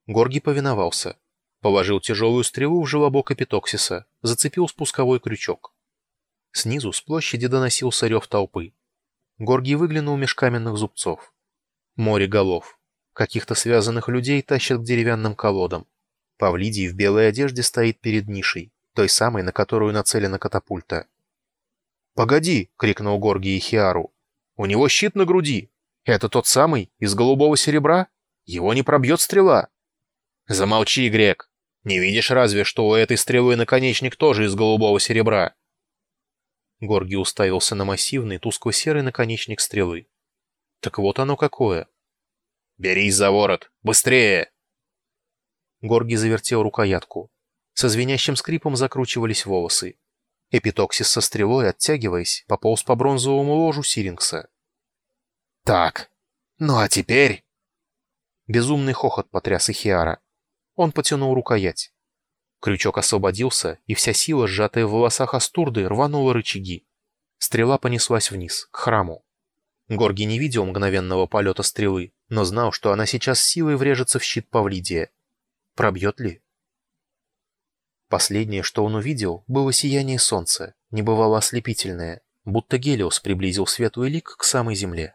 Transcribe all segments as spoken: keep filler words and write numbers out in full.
Горгий повиновался. Положил тяжелую стрелу в желобок Эпитоксиса, зацепил спусковой крючок. Снизу с площади доносился рев толпы. Горгий выглянул меж каменных зубцов. Море голов. Каких-то связанных людей тащат к деревянным колодам. Павлидий в белой одежде стоит перед нишей, той самой, на которую нацелена катапульта. «Погоди!» — крикнул Горгий Хиару. «У него щит на груди! Это тот самый, из голубого серебра? Его не пробьет стрела!» «Замолчи, грек! Не видишь разве, что у этой стрелы наконечник тоже из голубого серебра?» Горгий уставился на массивный, тускло-серый наконечник стрелы. Так вот оно какое. «Берись за ворот! Быстрее!» Горгий завертел рукоятку. Со звенящим скрипом закручивались волосы. Эпитоксис со стрелой, оттягиваясь, пополз по бронзовому ложу Сирингса. «Так, ну а теперь...» Безумный хохот потряс Ихиара. Он потянул рукоять. Крючок освободился, и вся сила, сжатая в волосах Астурды, рванула рычаги. Стрела понеслась вниз, к храму. Горгий не видел мгновенного полета стрелы, но знал, что она сейчас силой врежется в щит Павлидия. Пробьет ли? Последнее, что он увидел, было сияние солнца, небывало ослепительное, будто Гелиос приблизил светлый лик к самой земле.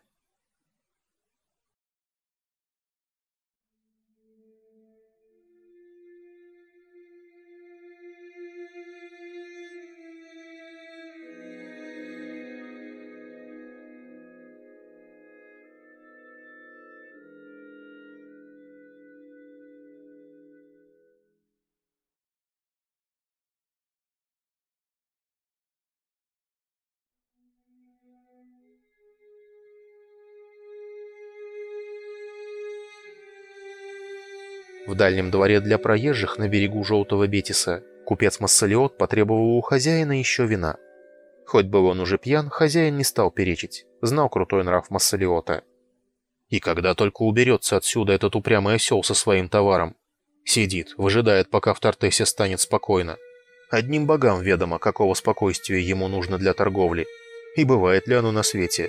В дальнем дворе для проезжих на берегу Желтого Бетиса купец Массалиот потребовал у хозяина еще вина. Хоть был он уже пьян, хозяин не стал перечить, знал крутой нрав Массалиота. И когда только уберется отсюда этот упрямый осел со своим товаром, сидит, выжидает, пока в Тартесе станет спокойно. Одним богам ведомо, какого спокойствия ему нужно для торговли, и бывает ли оно на свете.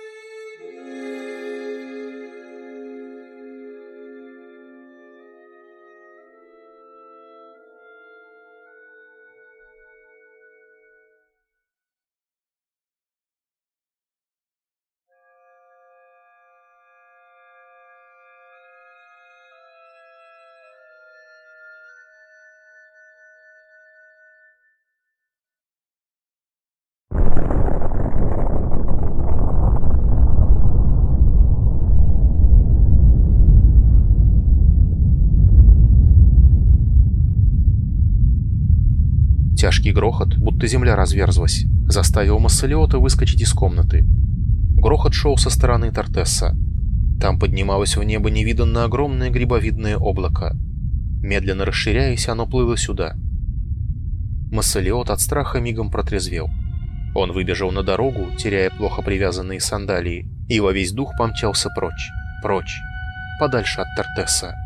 Тяжкий грохот, будто земля разверзлась, заставил Массалиота выскочить из комнаты. Грохот шел со стороны Тартесса. Там поднималось в небо невиданно огромное грибовидное облако. Медленно расширяясь, оно плыло сюда. Массалиот от страха мигом протрезвел. Он выбежал на дорогу, теряя плохо привязанные сандалии, и во весь дух помчался прочь, прочь, подальше от Тартесса.